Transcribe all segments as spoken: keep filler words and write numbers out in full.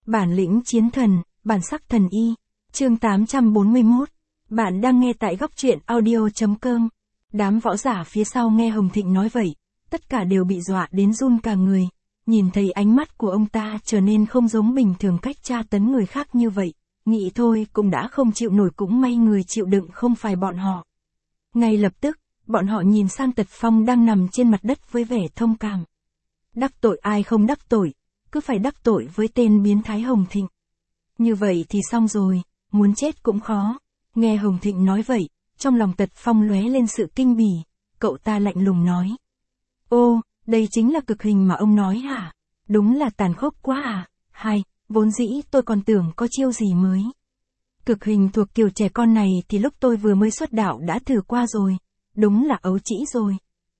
Bản lĩnh chiến thần, bản sắc thần y. Chương tám trăm bốn mươi mốt. Bạn đang nghe tại góc truyện audio chấm com. Đám võ giả phía sau nghe Hồng Thịnh nói vậy, tất cả đều bị dọa đến run cả người. Nhìn thấy ánh mắt của ông ta trở nên không giống bình thường cách tra tấn người khác như vậy, nghĩ thôi cũng đã không chịu nổi, cũng may người chịu đựng không phải bọn họ. Ngay lập tức, bọn họ nhìn sang Tật Phong đang nằm trên mặt đất với vẻ thông cảm. Đắc tội ai không đắc tội, cứ phải đắc tội với tên biến thái Hồng Thịnh. Như vậy thì xong rồi, muốn chết cũng khó. Nghe Hồng Thịnh nói vậy, trong lòng Tật Phong lóe lên sự kinh bỉ, cậu ta lạnh lùng nói. Ô, đây chính là cực hình mà ông nói hả? Đúng là tàn khốc quá à? Hay, vốn dĩ tôi còn tưởng có chiêu gì mới. Cực hình thuộc kiểu trẻ con này thì lúc tôi vừa mới xuất đạo đã thử qua rồi, đúng là ấu trĩ rồi.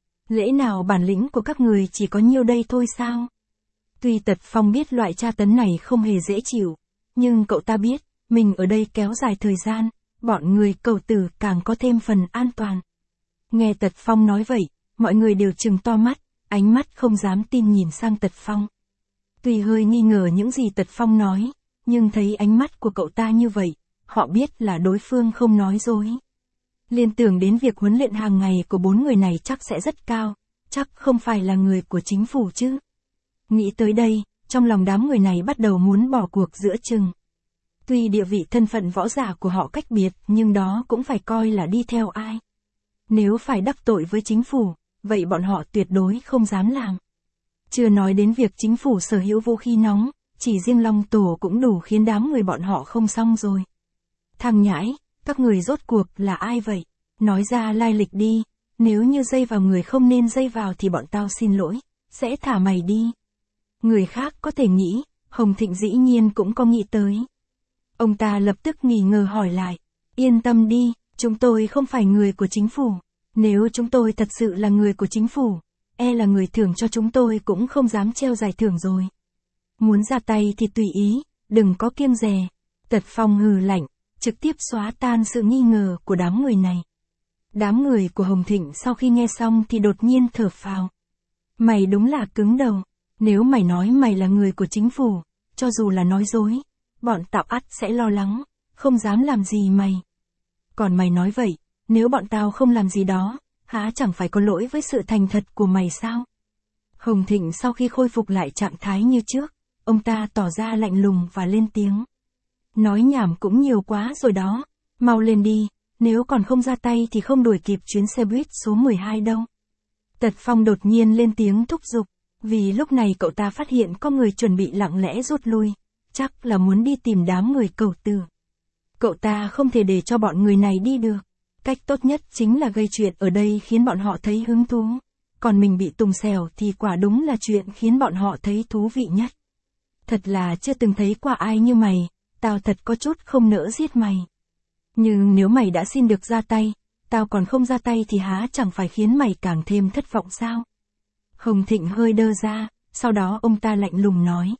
Lẽ nào bản lĩnh của các người chỉ có nhiêu đây thôi sao? Tuy Tật Phong biết loại tra tấn này không hề dễ chịu, nhưng cậu ta biết, mình ở đây kéo dài thời gian, bọn người cầu tử càng có thêm phần an toàn. Nghe Tật Phong nói vậy, mọi người đều trừng to mắt, ánh mắt không dám tin nhìn sang Tật Phong. Tuy hơi nghi ngờ những gì Tật Phong nói, nhưng thấy ánh mắt của cậu ta như vậy, họ biết là đối phương không nói dối. Liên tưởng đến việc huấn luyện hàng ngày của bốn người này chắc sẽ rất cao, chắc không phải là người của chính phủ chứ. Nghĩ tới đây, trong lòng đám người này bắt đầu muốn bỏ cuộc giữa chừng. Tuy địa vị thân phận võ giả của họ cách biệt, nhưng đó cũng phải coi là đi theo ai. Nếu phải đắc tội với chính phủ, vậy bọn họ tuyệt đối không dám làm. Chưa nói đến việc chính phủ sở hữu vũ khí nóng, chỉ riêng Long Tổ cũng đủ khiến đám người bọn họ không xong rồi. Thằng nhãi, các người rốt cuộc là ai vậy? Nói ra lai lịch đi, nếu như dây vào người không nên dây vào thì bọn tao xin lỗi, sẽ thả mày đi. Người khác có thể nghĩ, Hồng Thịnh dĩ nhiên cũng có nghĩ tới. Ông ta lập tức nghi ngờ hỏi lại, yên tâm đi, chúng tôi không phải người của chính phủ. Nếu chúng tôi thật sự là người của chính phủ, e là người thưởng cho chúng tôi cũng không dám treo giải thưởng rồi. Muốn ra tay thì tùy ý, đừng có kiêng dè. Tật Phong hừ lạnh, trực tiếp xóa tan sự nghi ngờ của đám người này. Đám người của Hồng Thịnh sau khi nghe xong thì đột nhiên thở phào. Mày đúng là cứng đầu, nếu mày nói mày là người của chính phủ, cho dù là nói dối, bọn tao ắt sẽ lo lắng, không dám làm gì mày. Còn mày nói vậy, nếu bọn tao không làm gì đó, há chẳng phải có lỗi với sự thành thật của mày sao? Hồng Thịnh sau khi khôi phục lại trạng thái như trước, ông ta tỏ ra lạnh lùng và lên tiếng. Nói nhảm cũng nhiều quá rồi đó, mau lên đi, nếu còn không ra tay thì không đuổi kịp chuyến xe buýt số mười hai đâu. Tật Phong đột nhiên lên tiếng thúc giục, vì lúc này cậu ta phát hiện có người chuẩn bị lặng lẽ rút lui, chắc là muốn đi tìm đám người cầu tử. Cậu ta không thể để cho bọn người này đi được, cách tốt nhất chính là gây chuyện ở đây khiến bọn họ thấy hứng thú, còn mình bị tùng xèo thì quả đúng là chuyện khiến bọn họ thấy thú vị nhất. Thật là chưa từng thấy qua ai như mày, tao thật có chút không nỡ giết mày. Nhưng nếu mày đã xin được ra tay, tao còn không ra tay thì há chẳng phải khiến mày càng thêm thất vọng sao? Hồng Thịnh hơi đơ ra, sau đó ông ta lạnh lùng nói.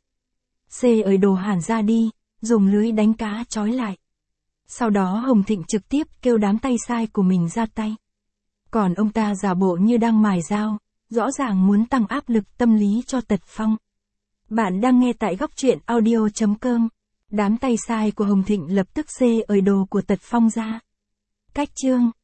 Xê ơi đồ hàn ra đi, dùng lưới đánh cá trói lại. Sau đó Hồng Thịnh trực tiếp kêu đám tay sai của mình ra tay. Còn ông ta giả bộ như đang mài dao, rõ ràng muốn tăng áp lực tâm lý cho Tật Phong. Bạn đang nghe tại góc truyện audio chấm com. Đám tay sai của Hồng Thịnh lập tức xê ơi đồ của Tật Phong ra. Cách chương